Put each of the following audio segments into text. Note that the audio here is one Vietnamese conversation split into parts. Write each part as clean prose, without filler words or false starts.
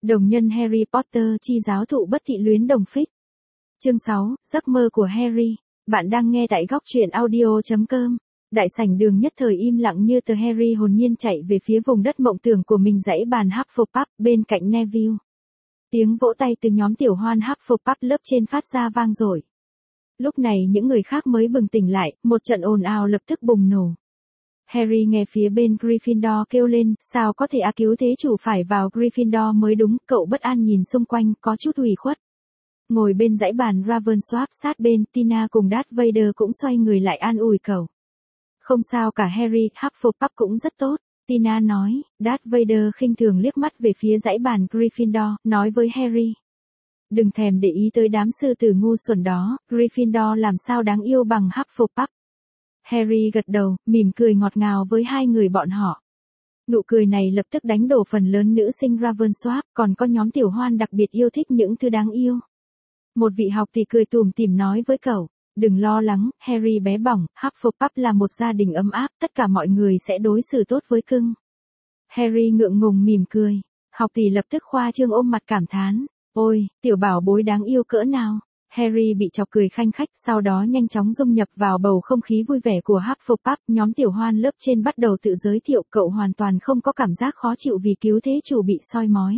Đồng nhân Harry Potter chi giáo thụ bất thị luyến đồng phích. Chương 6, giấc mơ của Harry. Bạn đang nghe tại góc truyện audio.com. Đại sảnh đường nhất thời im lặng như tờ. Harry hồn nhiên chạy về phía vùng đất mộng tưởng của mình, dãy bàn Hufflepuff bên cạnh Neville. Tiếng vỗ tay từ nhóm tiểu hoan Hufflepuff lớp trên phát ra vang dội. Lúc này những người khác mới bừng tỉnh lại, một trận ồn ào lập tức bùng nổ. Harry nghe phía bên Gryffindor kêu lên, sao có thể cứu thế chủ phải vào Gryffindor mới đúng, cậu bất an nhìn xung quanh, có chút ủy khuất. Ngồi bên dãy bàn Ravensworth sát bên, Tina cùng Darth Vader cũng xoay người lại an ủi cậu. Không sao cả Harry, Hufflepuff cũng rất tốt, Tina nói. Darth Vader khinh thường liếc mắt về phía dãy bàn Gryffindor, nói với Harry. Đừng thèm để ý tới đám sư tử ngu xuẩn đó, Gryffindor làm sao đáng yêu bằng Hufflepuff. Harry gật đầu, mỉm cười ngọt ngào với hai người bọn họ. Nụ cười này lập tức đánh đổ phần lớn nữ sinh Ravensworth, còn có nhóm tiểu hoan đặc biệt yêu thích những thứ đáng yêu. Một vị học thì cười tủm tỉm nói với cậu, đừng lo lắng, Harry bé bỏng, Hufflepuff là một gia đình ấm áp, tất cả mọi người sẽ đối xử tốt với cưng. Harry ngượng ngùng mỉm cười, học tỷ lập tức khoa trương ôm mặt cảm thán, ôi, tiểu bảo bối đáng yêu cỡ nào. Harry bị chọc cười khanh khách, sau đó nhanh chóng dung nhập vào bầu không khí vui vẻ của Hufflepuff. Nhóm tiểu hoan lớp trên bắt đầu tự giới thiệu, cậu hoàn toàn không có cảm giác khó chịu vì cứu thế chủ bị soi mói.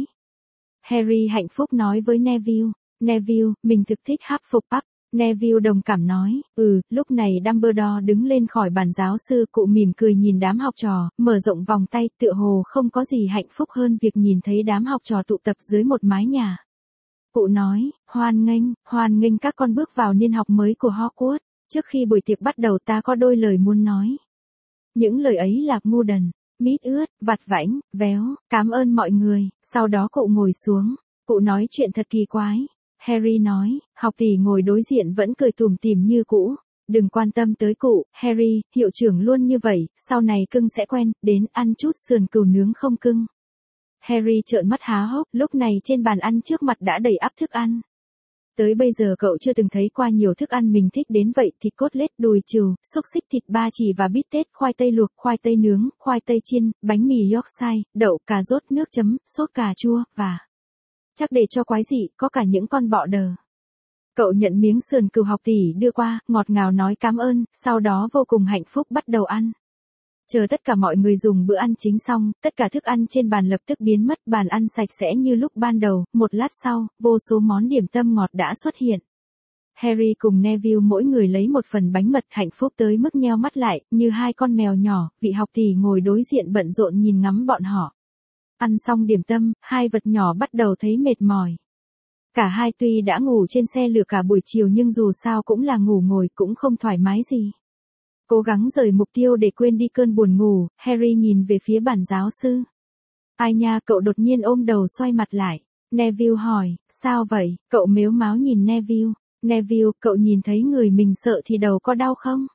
Harry hạnh phúc nói với Neville, Neville, mình thực thích Hufflepuff. Neville đồng cảm nói, lúc này Dumbledore đứng lên khỏi bàn giáo sư, cụ mỉm cười nhìn đám học trò, mở rộng vòng tay, tựa hồ không có gì hạnh phúc hơn việc nhìn thấy đám học trò tụ tập dưới một mái nhà. Cụ nói, hoan nghênh các con bước vào niên học mới của Hogwarts. Trước khi buổi tiệc bắt đầu ta có đôi lời muốn nói. Những lời ấy là ngu đần, mít ướt, vặt vãnh, véo, cảm ơn mọi người. Sau đó cụ ngồi xuống, cụ nói chuyện thật kỳ quái. Harry nói, học tỷ ngồi đối diện vẫn cười tủm tỉm như cũ. Đừng quan tâm tới cụ, Harry, hiệu trưởng luôn như vậy, sau này cưng sẽ quen, đến ăn chút sườn cừu nướng không cưng. Harry trợn mắt há hốc, lúc này trên bàn ăn trước mặt đã đầy ắp thức ăn. Tới bây giờ cậu chưa từng thấy qua nhiều thức ăn mình thích đến vậy, thịt cốt lết, đùi trừu, xúc xích, thịt ba chỉ và bít tết, khoai tây luộc, khoai tây nướng, khoai tây chiên, bánh mì Yorkshire, đậu, cà rốt, nước chấm, sốt cà chua, và chắc để cho quái dị, có cả những con bọ đờ. Cậu nhận miếng sườn cừu học tỷ đưa qua, ngọt ngào nói cảm ơn, sau đó vô cùng hạnh phúc bắt đầu ăn. Chờ tất cả mọi người dùng bữa ăn chính xong, tất cả thức ăn trên bàn lập tức biến mất, bàn ăn sạch sẽ như lúc ban đầu, một lát sau, vô số món điểm tâm ngọt đã xuất hiện. Harry cùng Neville mỗi người lấy một phần bánh mật, hạnh phúc tới mức nheo mắt lại, như hai con mèo nhỏ, vị học tỷ ngồi đối diện bận rộn nhìn ngắm bọn họ. Ăn xong điểm tâm, hai vật nhỏ bắt đầu thấy mệt mỏi. Cả hai tuy đã ngủ trên xe lửa cả buổi chiều nhưng dù sao cũng là ngủ ngồi, cũng không thoải mái gì. Cố gắng rời mục tiêu để quên đi cơn buồn ngủ, Harry nhìn về phía bản giáo sư. Ai nha, cậu đột nhiên ôm đầu xoay mặt lại. Neville hỏi, sao vậy? Cậu mếu máo nhìn Neville. Neville, cậu nhìn thấy người mình sợ thì đầu có đau không?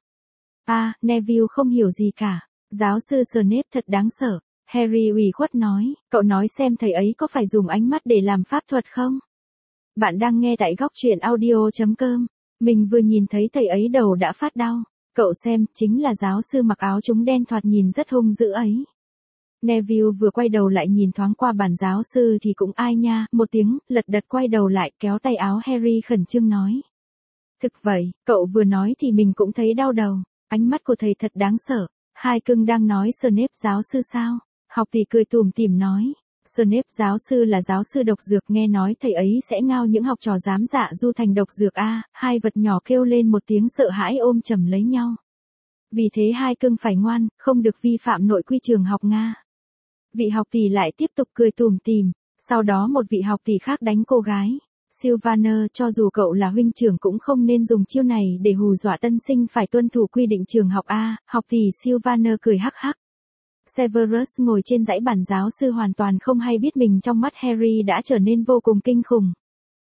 Neville không hiểu gì cả. Giáo sư Snape thật đáng sợ. Harry ủy khuất nói, cậu nói xem thầy ấy có phải dùng ánh mắt để làm pháp thuật không? Bạn đang nghe tại góc truyện audio.com. Mình vừa nhìn thấy thầy ấy đầu đã phát đau. Cậu xem, chính là giáo sư mặc áo trúng đen thoạt nhìn rất hung dữ ấy. Neville vừa quay đầu lại nhìn thoáng qua bản giáo sư thì cũng ai nha, một tiếng, lật đật quay đầu lại kéo tay áo Harry khẩn trương nói. Thực vậy, cậu vừa nói thì mình cũng thấy đau đầu, ánh mắt của thầy thật đáng sợ. Hai cưng đang nói Snape giáo sư sao? Học tỷ cười tủm tỉm nói. Snape giáo sư là giáo sư độc dược, nghe nói thầy ấy sẽ ngao những học trò dám dạ du thành độc dược hai vật nhỏ kêu lên một tiếng sợ hãi ôm chầm lấy nhau. Vì thế hai cưng phải ngoan, không được vi phạm nội quy trường học Nga. Vị học tỷ lại tiếp tục cười tủm tỉm, sau đó một vị học tỷ khác đánh cô gái. Sylvaner, cho dù cậu là huynh trưởng cũng không nên dùng chiêu này để hù dọa tân sinh, phải tuân thủ quy định trường học học tỷ Sylvaner cười hắc hắc. Severus ngồi trên dãy bàn giáo sư hoàn toàn không hay biết mình trong mắt Harry đã trở nên vô cùng kinh khủng.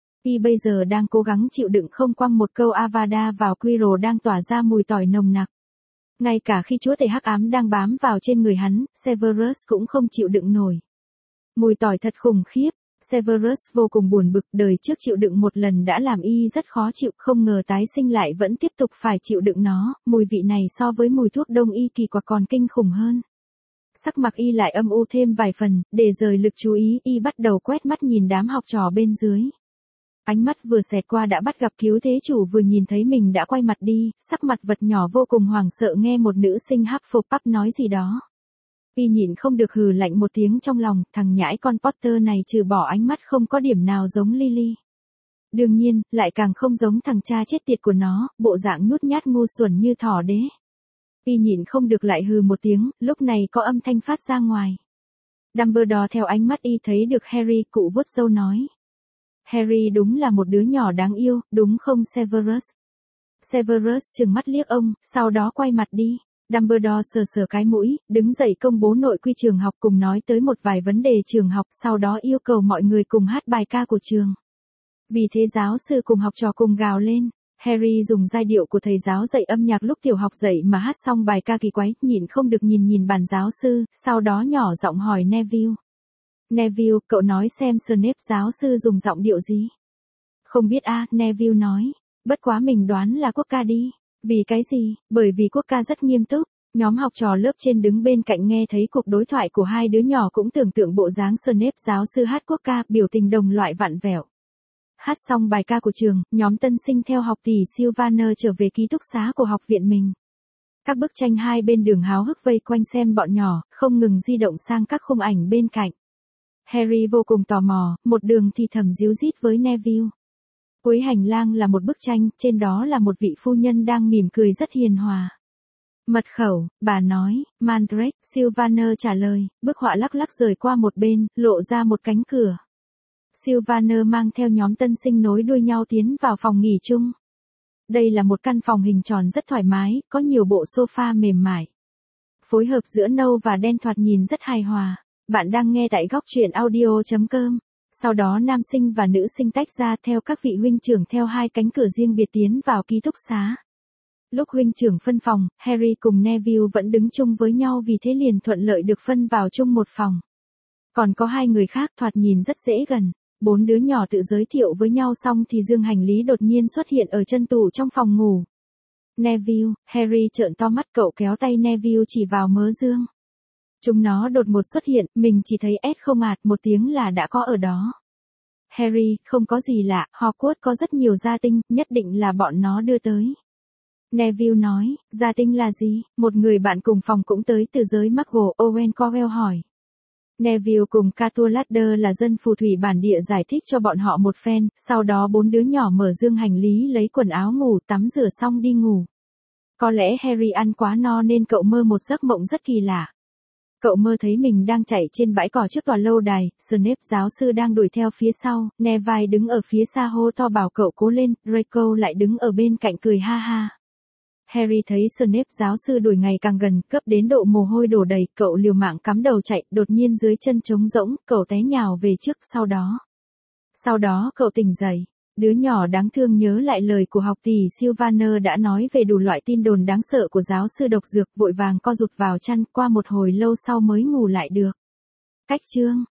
Y bây giờ đang cố gắng chịu đựng không quăng một câu Avada vào Quirrell đang tỏa ra mùi tỏi nồng nặc. Ngay cả khi chúa tể hắc ám đang bám vào trên người hắn, Severus cũng không chịu đựng nổi. Mùi tỏi thật khủng khiếp. Severus vô cùng buồn bực, đời trước chịu đựng một lần đã làm y rất khó chịu, không ngờ tái sinh lại vẫn tiếp tục phải chịu đựng nó, mùi vị này so với mùi thuốc đông y kỳ quặc còn kinh khủng hơn. Sắc mặt y lại âm u thêm vài phần, để rời lực chú ý, y bắt đầu quét mắt nhìn đám học trò bên dưới. Ánh mắt vừa xẹt qua đã bắt gặp cứu thế chủ vừa nhìn thấy mình đã quay mặt đi, sắc mặt vật nhỏ vô cùng hoảng sợ nghe một nữ sinh Hufflepuff nói gì đó. Y nhịn không được hừ lạnh một tiếng trong lòng, thằng nhãi con Potter này trừ bỏ ánh mắt không có điểm nào giống Lily. Đương nhiên, lại càng không giống thằng cha chết tiệt của nó, bộ dạng nhút nhát ngu xuẩn như thỏ đế. Y nhịn không được lại hừ một tiếng, lúc này có âm thanh phát ra ngoài. Dumbledore theo ánh mắt y thấy được Harry, cụ vuốt râu nói. Harry đúng là một đứa nhỏ đáng yêu, đúng không Severus? Severus trừng mắt liếc ông, sau đó quay mặt đi. Dumbledore sờ sờ cái mũi, đứng dậy công bố nội quy trường học cùng nói tới một vài vấn đề trường học, sau đó yêu cầu mọi người cùng hát bài ca của trường. Vì thế giáo sư cùng học trò cùng gào lên. Harry dùng giai điệu của thầy giáo dạy âm nhạc lúc tiểu học dạy mà hát xong bài ca kỳ quái, nhịn không được nhìn bàn giáo sư, sau đó nhỏ giọng hỏi Neville. Neville, cậu nói xem Snape giáo sư dùng giọng điệu gì? Không biết a, Neville nói. Bất quá mình đoán là quốc ca đi. Vì cái gì? Bởi vì quốc ca rất nghiêm túc. Nhóm học trò lớp trên đứng bên cạnh nghe thấy cuộc đối thoại của hai đứa nhỏ cũng tưởng tượng bộ dáng Snape giáo sư hát quốc ca, biểu tình đồng loại vặn vẹo. Hát xong bài ca của trường, nhóm tân sinh theo học tỷ Sylvaner trở về ký túc xá của học viện mình. Các bức tranh hai bên đường háo hức vây quanh xem bọn nhỏ, không ngừng di động sang các khung ảnh bên cạnh. Harry vô cùng tò mò, một đường thì thầm díu dít với Neville. Cuối hành lang là một bức tranh, trên đó là một vị phu nhân đang mỉm cười rất hiền hòa. Mật khẩu, bà nói, Mandrake, Sylvaner trả lời, bức họa lắc lắc rời qua một bên, lộ ra một cánh cửa. Sylvaner mang theo nhóm tân sinh nối đuôi nhau tiến vào phòng nghỉ chung. Đây là một căn phòng hình tròn rất thoải mái, có nhiều bộ sofa mềm mại. Phối hợp giữa nâu và đen thoạt nhìn rất hài hòa. Bạn đang nghe tại góc truyện audio.com. Sau đó nam sinh và nữ sinh tách ra theo các vị huynh trưởng theo hai cánh cửa riêng biệt tiến vào ký túc xá. Lúc huynh trưởng phân phòng, Harry cùng Neville vẫn đứng chung với nhau vì thế liền thuận lợi được phân vào chung một phòng. Còn có hai người khác thoạt nhìn rất dễ gần. Bốn đứa nhỏ tự giới thiệu với nhau xong thì dương hành lý đột nhiên xuất hiện ở chân tủ trong phòng ngủ. Neville, Harry trợn to mắt, cậu kéo tay Neville chỉ vào mớ dương. Chúng nó đột ngột xuất hiện, mình chỉ thấy S không ạt một tiếng là đã có ở đó. Harry, không có gì lạ, Hogwarts có rất nhiều gia tinh, nhất định là bọn nó đưa tới. Neville nói, gia tinh là gì? Một người bạn cùng phòng cũng tới từ giới Muggle, Owen Cornell hỏi. Neville cùng Catulader là dân phù thủy bản địa giải thích cho bọn họ một phen, sau đó bốn đứa nhỏ mở dương hành lý lấy quần áo ngủ, tắm rửa xong đi ngủ. Có lẽ Harry ăn quá no nên cậu mơ một giấc mộng rất kỳ lạ. Cậu mơ thấy mình đang chạy trên bãi cỏ trước tòa lâu đài, Snape giáo sư đang đuổi theo phía sau, Neville đứng ở phía xa hô to bảo cậu cố lên, Draco lại đứng ở bên cạnh cười ha ha. Harry thấy Snape giáo sư đuổi ngày càng gần, cấp đến độ mồ hôi đổ đầy, cậu liều mạng cắm đầu chạy, đột nhiên dưới chân trống rỗng, cậu té nhào về trước, sau đó cậu tỉnh dậy. Đứa nhỏ đáng thương nhớ lại lời của học tỷ Sylvaner đã nói về đủ loại tin đồn đáng sợ của giáo sư độc dược, vội vàng co rụt vào chăn, qua một hồi lâu sau mới ngủ lại được. Cách chương